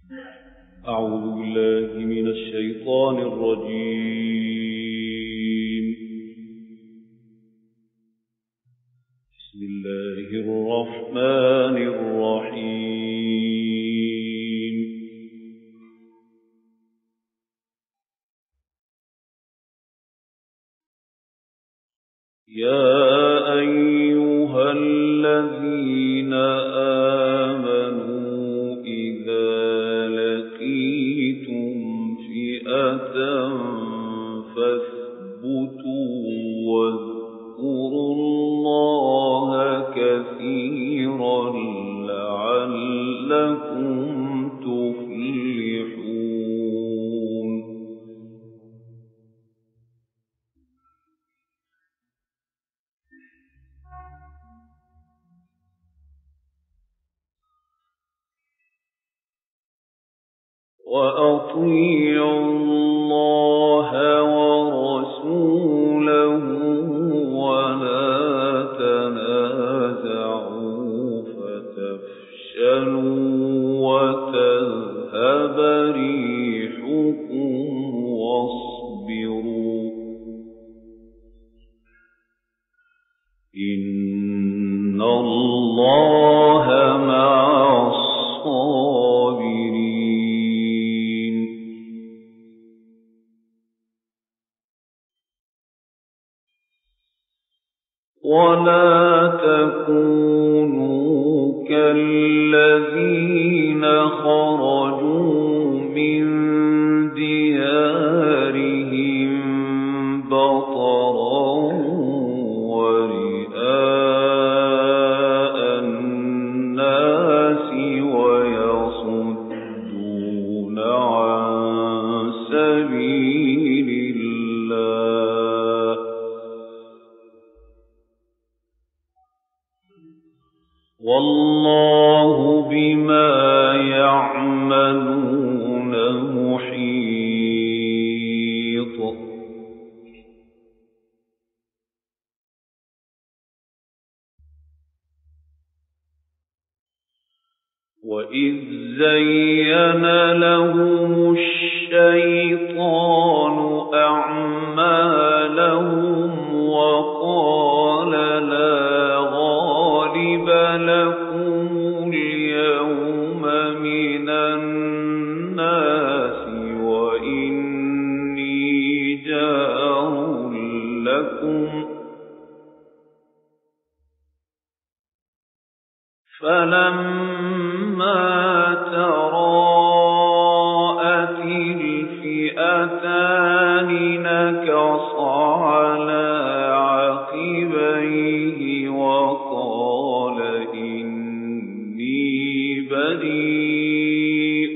أعوذ بالله من الشيطان الرجيم. بسم الله الرحمن الرحيم. يا أيها الذين آمنوا إذا لقيتم فئة فاثبتوا واذكروا الله كثيرا لعلكم تفلحون. وأطيعوا الله ورسوله ولا تنازعوا فتفشلوا وتذهب ريحكم واصبروا إن الله مع الصابرين. ولا تكونوا كالذين خرجوا من ديارهم بطرا ورئاء الناس ويصدون عن سبيل الله والله بما يعملون محيط. وإذ زين لهم الشيطان أعمالهم وقال لا غالب لكم اليوم من الناس وإني جار لكم فلما تراءت الفئتان نكص على عقبيه وقال إني بريء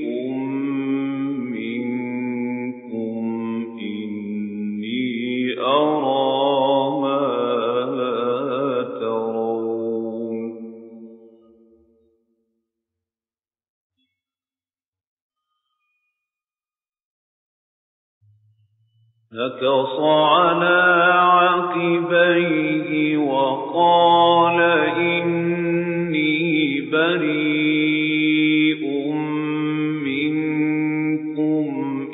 منكم إني أرى ما لا ترون. نكص على عقبيه وقال إني بريء منكم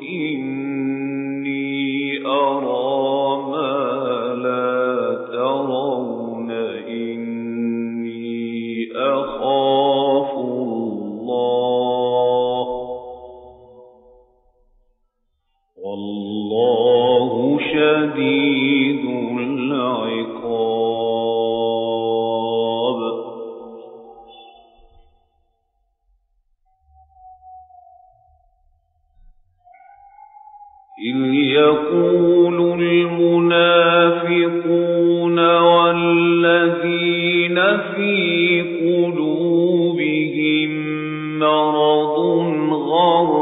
إني أرى ما لا ترون إني أخاف الله والله شديد العقاب. إذ يقول المنافقون والذين في قلوبهم مرض غر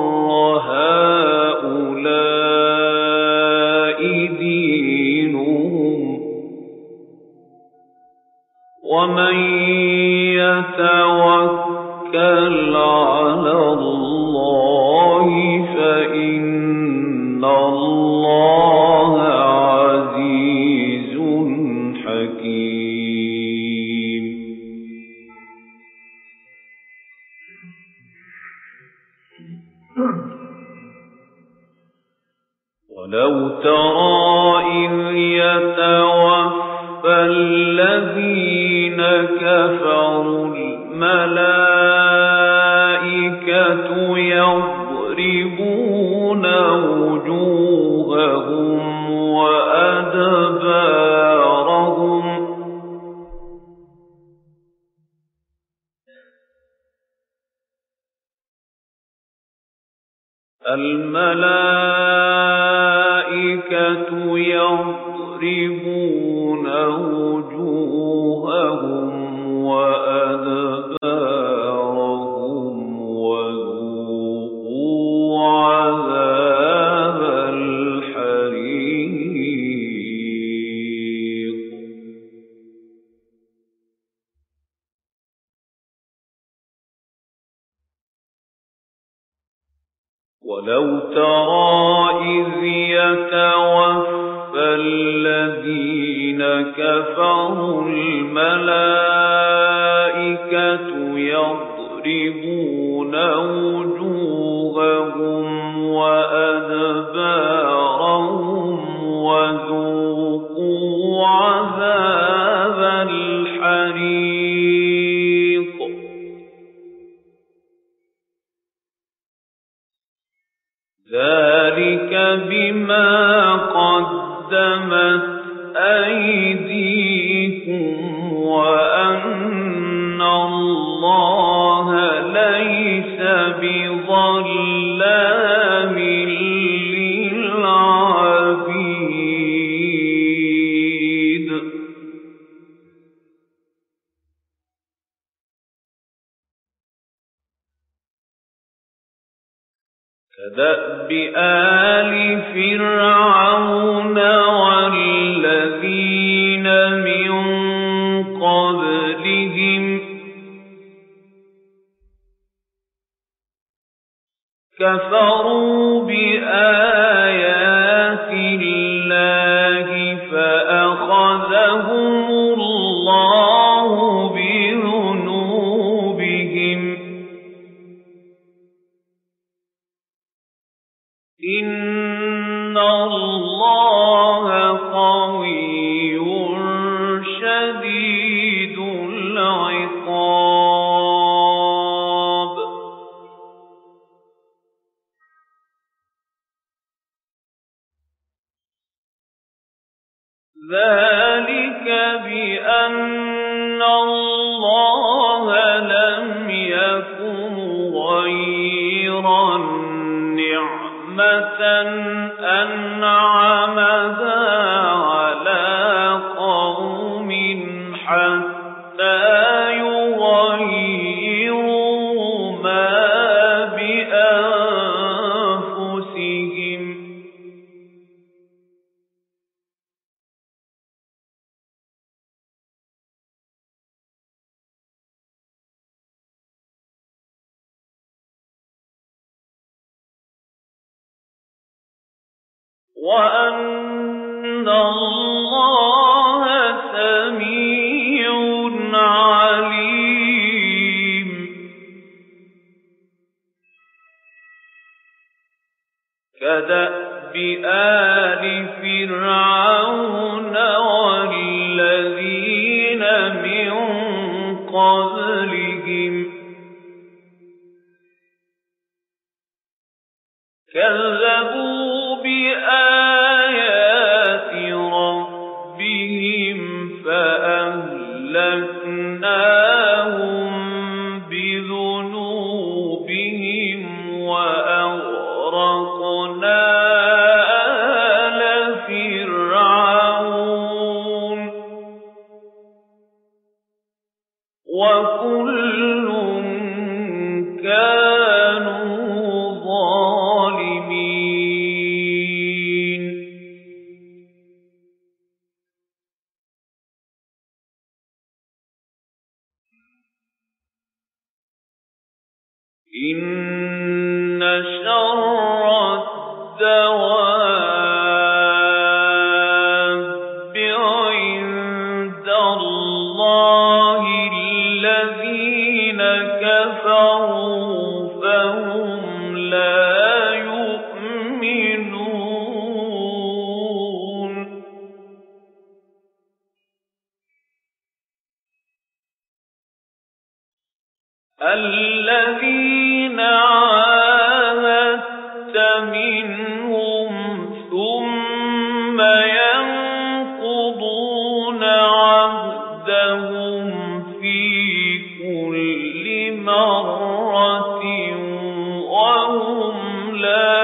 هؤلاء دينهم ومن يتوكل على الله فإن الله عزيز حكيم. ولو ترى إذ يتوفى الذين كفروا الملائكة يضربون وجوههم وأدبارهم الملائكة يضربون وجوههم وأدبارهم وذوقوا عذاب الحريق ولو ترى إذ يتوفى الذين كفروا الملائكة يضربون وجوههم وأدبارهم وذوقوا عذاب الحريق ذلك بما قدمت أيديكم وأن الله ليس بظلام للعبيد كدأب آل فرعون والذين من قبلهم كفروا بآيات الله فأخذهم الله بذنوبهم إن الله قوي شديد العقاب ذلك بأن الله لم يكن غيرا نعمة أنعمها على قوم حتى يغيروا ما بأنفسهم وأن الله سميع عليم كدأب آل فرعون والذين من قبلهم كذبوا بآيات ربهم فأهلكناهم بذنوبهم وأغرقنا آل فرعون وكل كانوا ظالمين إن شر الدواب عند الله الذين كفروا فهم لا يؤمنون الذين عاهدت منهم ثم ينقضون عهدهم في كل مرة وهم لا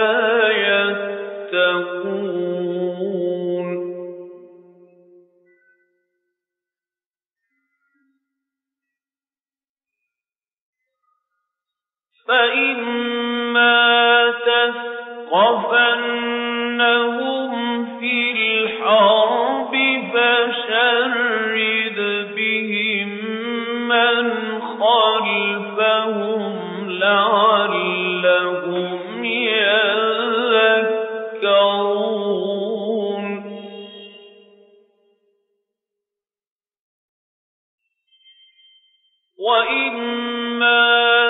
يتقون فإما تثقفنهم في الحرب فشرد بهم من خلفهم لعلهم يذكرون وإما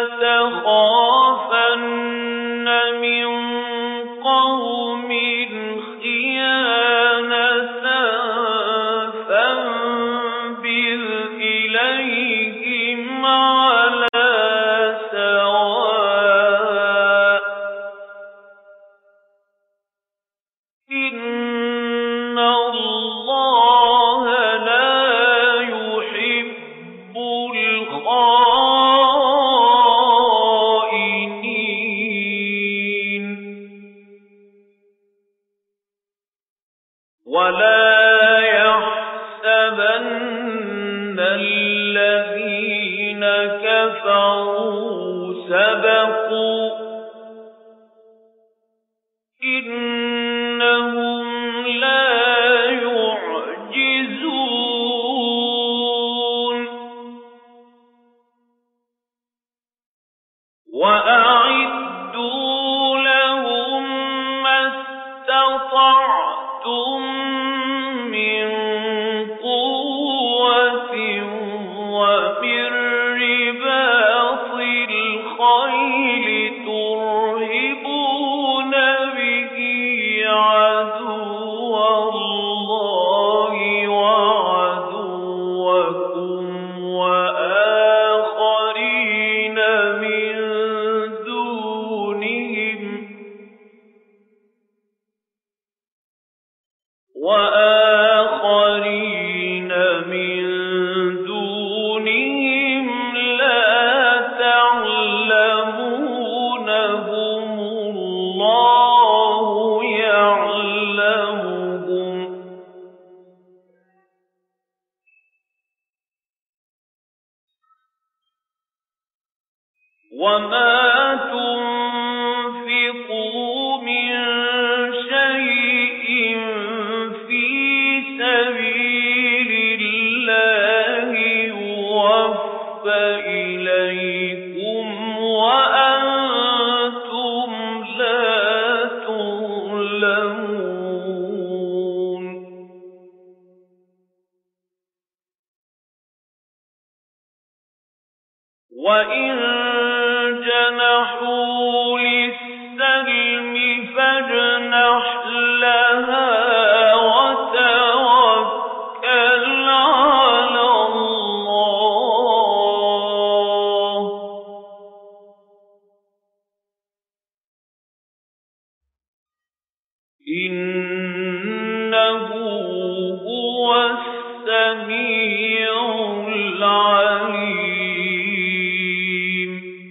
تخافن من قوم خيانة فانبذ إليهم على سواء إن الله لا يحب الخائنين ولا يحسبن الذين كفروا سبقوا إنهم لا يعجزون وأعدوا لهم ما استطعتم من قوة ومن رباط الخيل ترهبون به عدو الله وعدوكم وآخرين من دونهم لا تعلمونهم الله يعلمهم وما تنفقوا من شيء في سبيل الله يوفى إليكم وأنتم لا تظلمون وإن جنحوا للسلم فاجنح لها وتوكل على الله إنه هو السميع العليم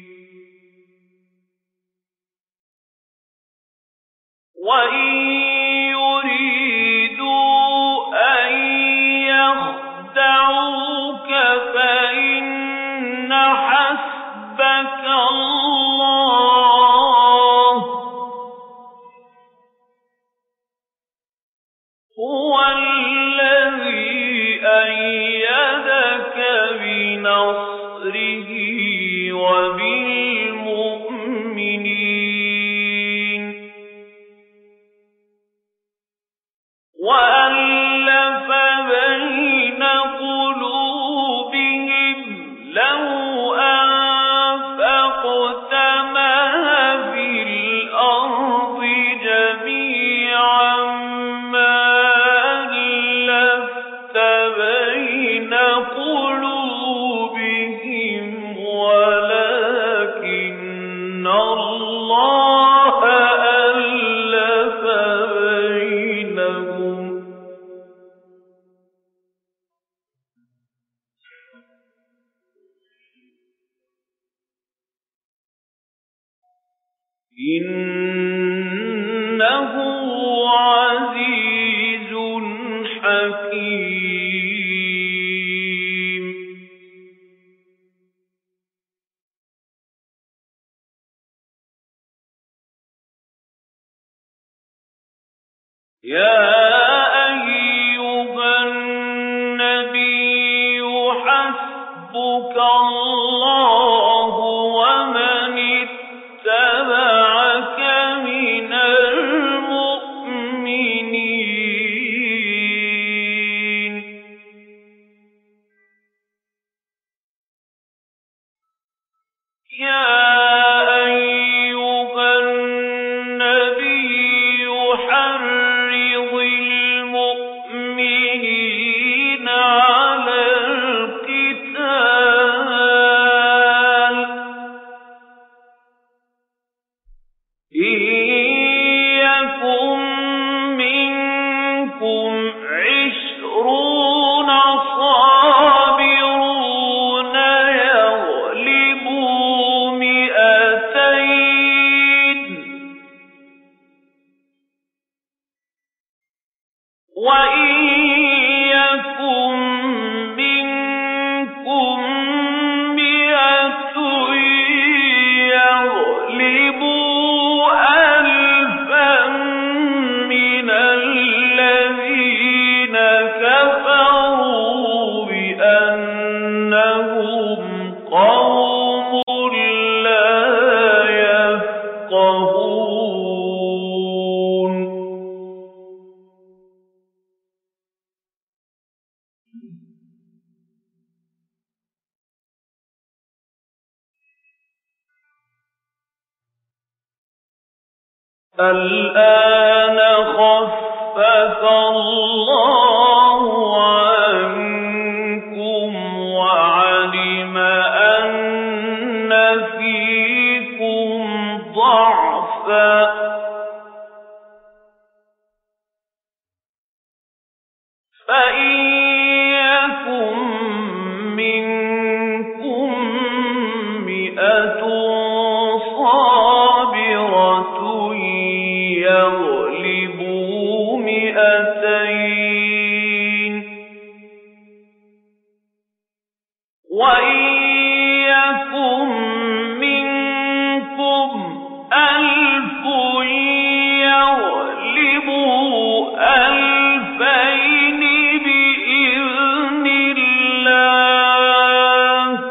وإن يريدوا أن يخدعوك فإن حسبك الله هو الذي أيدك بنصره وبالمؤمنين وألف بين قلوبهم لو أنفقت ما في الأرض جميعا ما ألفت بين قلوبهم ولكن إِنَّهُ عَزِيزٌ حَكِيمٌ. يَا أَيُّهَا النَّبِيُّ حَسْبُكَ اللَّهُ وَمَنِ اتَّبَعَكَ مِنَ الْمُؤْمِنِينَ. يَا أَيُّهَا النَّبِيُّ حَرِّضِ الْمُؤْمِنِينَ عَلَى الْقِتَالِ إِن يَكُن مِّنكُمْ 20 صَابِرُونَ يَغْلِبُوا 200 وَإِن يَكُن مِّنكُم 100 يَغْلِبُوا 1000 مِّنَ الَّذِينَ كَفَرُوا بِأَنَّهُمْ قَوْمٌ لَّا يَفْقَهُونَ. الْآنَ خَفَّفَ اللَّهُ عَنكُمْ وَعَلِمَ أَنَّ فِيكُمْ ضَعْفًا فَإِن يَكُن مِّنكُم 100 صَابِرَةٌ يَغْلِبُوا 200 وَإِن يَكُن مِّنكُمْ 1000 يَغْلِبُوا 2000 بِإِذْنِ اللَّهِ ۗ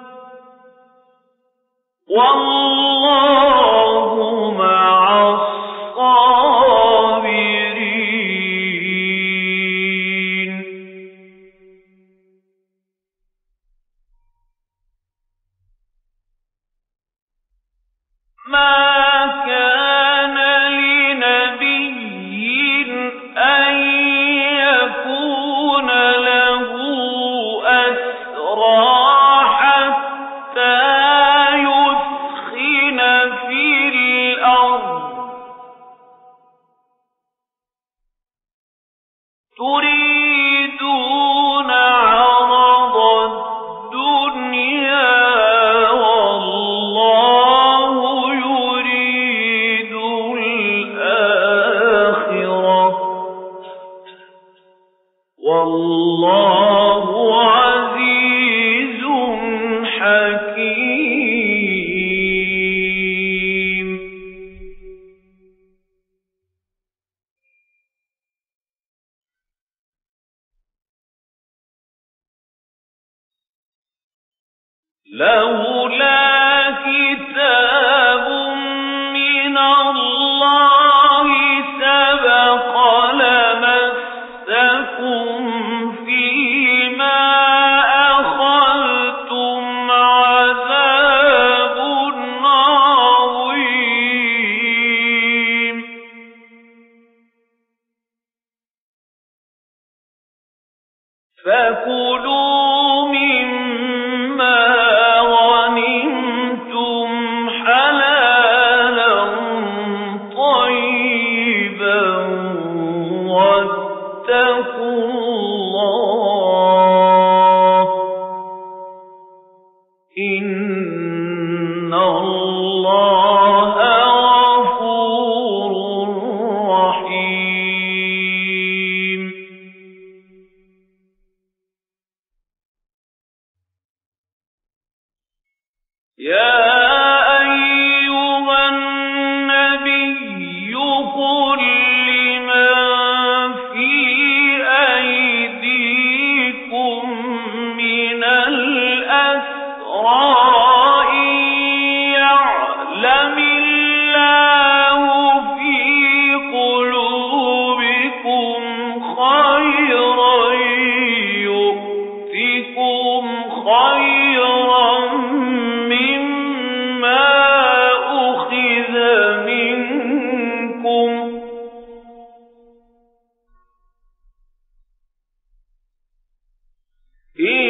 وَاللَّهُ مَعَ الصَّابِرِينَ. مَا كَانَ لِنَبِيٍّ أَن يَكُونَ لَهُ أَسْرَىٰ حَتَّىٰ يُثْخِنَ فِي الْأَرْضِ ۚ تُرِيدُونَ عَرَضَ الدُّنْيَا وَاللَّهُ يُرِيدُ الْآخِرَةَ ۗ وَاللَّهُ عَزِيزٌ حَكِيمٌ. لولا كتاب من الله سبق لمسكم فيما أخذتم عذاب عظيم. فكلوا مما غنمتم حلالا طيبا واتقوا الله إن الله يا أيها النبي قل لمن في أيديكم من الأسرى إن يعلم الله في قلوبكم خيرا يؤتكم خيرا مما أخذ منكم إن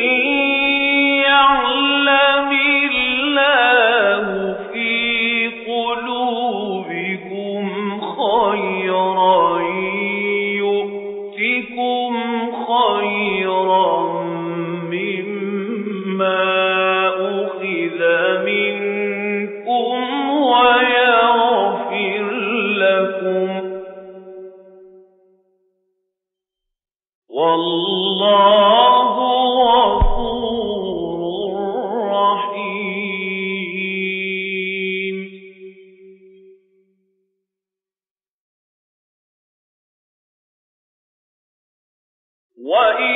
يعلم الله في قلوبكم خيرا يؤتكم خيرا مما أخذ منكم ويغفر لكم والله غفور رحيم. وإن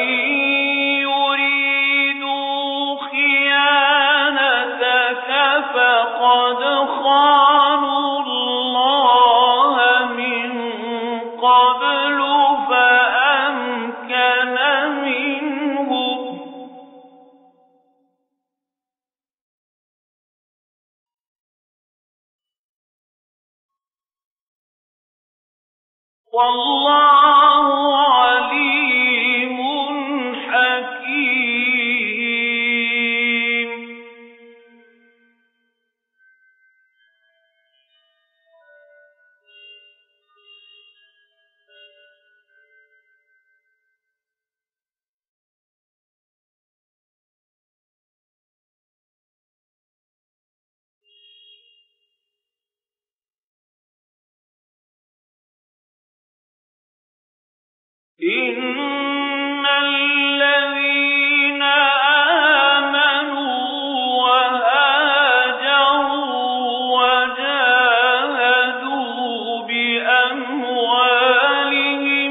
يريدوا خيانتك فقد خانوا الله من قبل فأمكن منهم والله عليم حكيم. إن الذين آمنوا وهاجروا وجاهدوا بأموالهم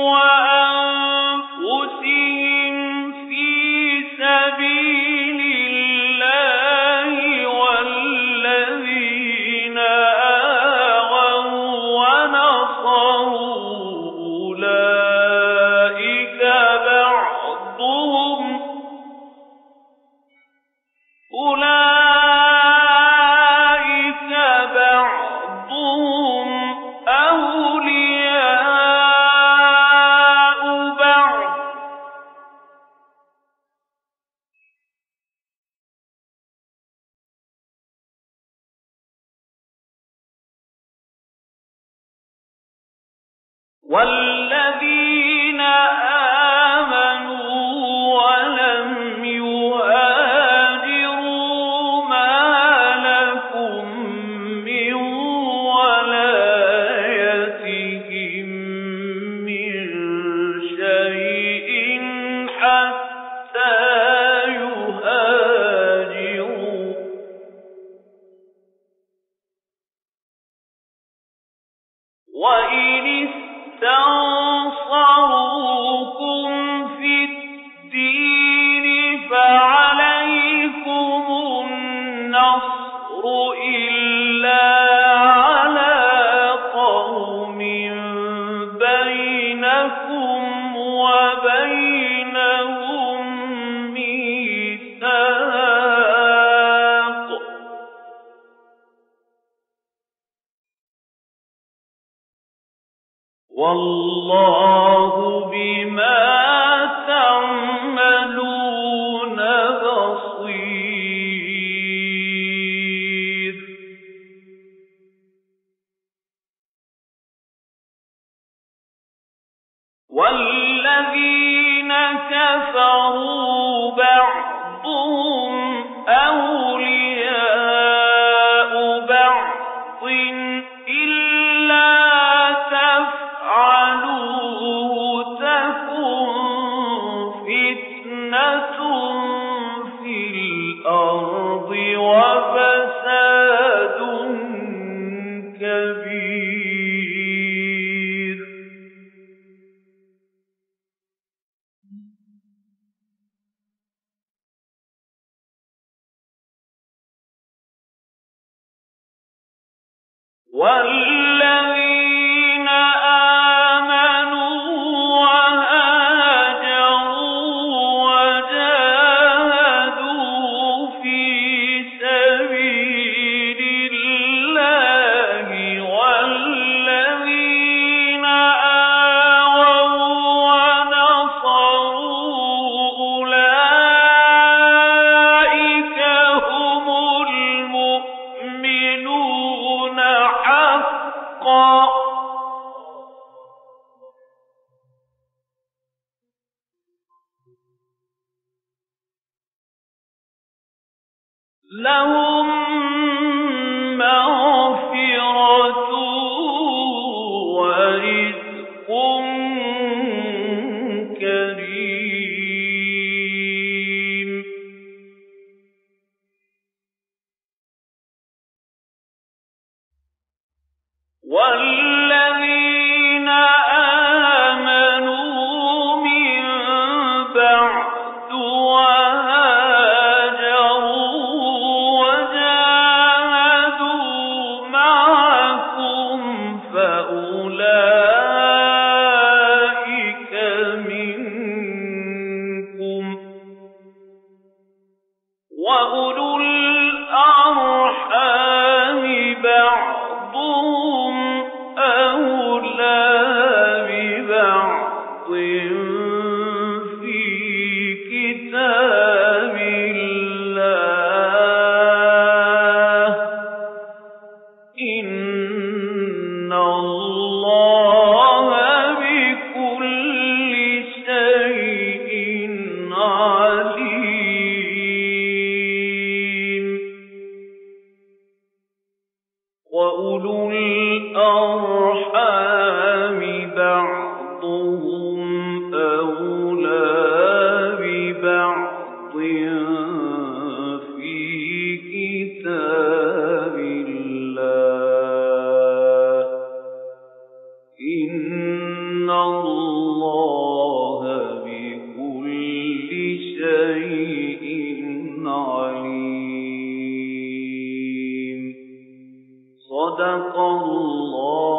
وأنفسهم في سبيل الله والذين آووا ونصروا أولئك بعضهم أولياء بعض والذين آمنوا ولم يهاجروا ما لكم من ولايتهم من شيء حتى يهاجروا وإن استنصروكم في الدين فعليكم النصر إلا على قوم بينكم وبينهم ميثاق والله بما تعملون بصير. والذين كفروا بعضهم أولياء بعض إلا تفعلوه تكن وفساد كبير. والذين آمنوا وهاجروا وجاهدوا في سبيل الله والذين آووا ونصروا أولئك هم المؤمنون حقا. لهم مغفرة ورزق كريم. والذين آمنوا من بعد وهاجروا وجاهدوا معكم فأولئك منكم. وأولو الأرحام بعضهم أولى ببعض في كتاب الله إن الله بكل شيء عليم. وأولو الأرحام بعضهم أولى ببعض في كتاب الله إن الله بكل شيء عليم. صدق الله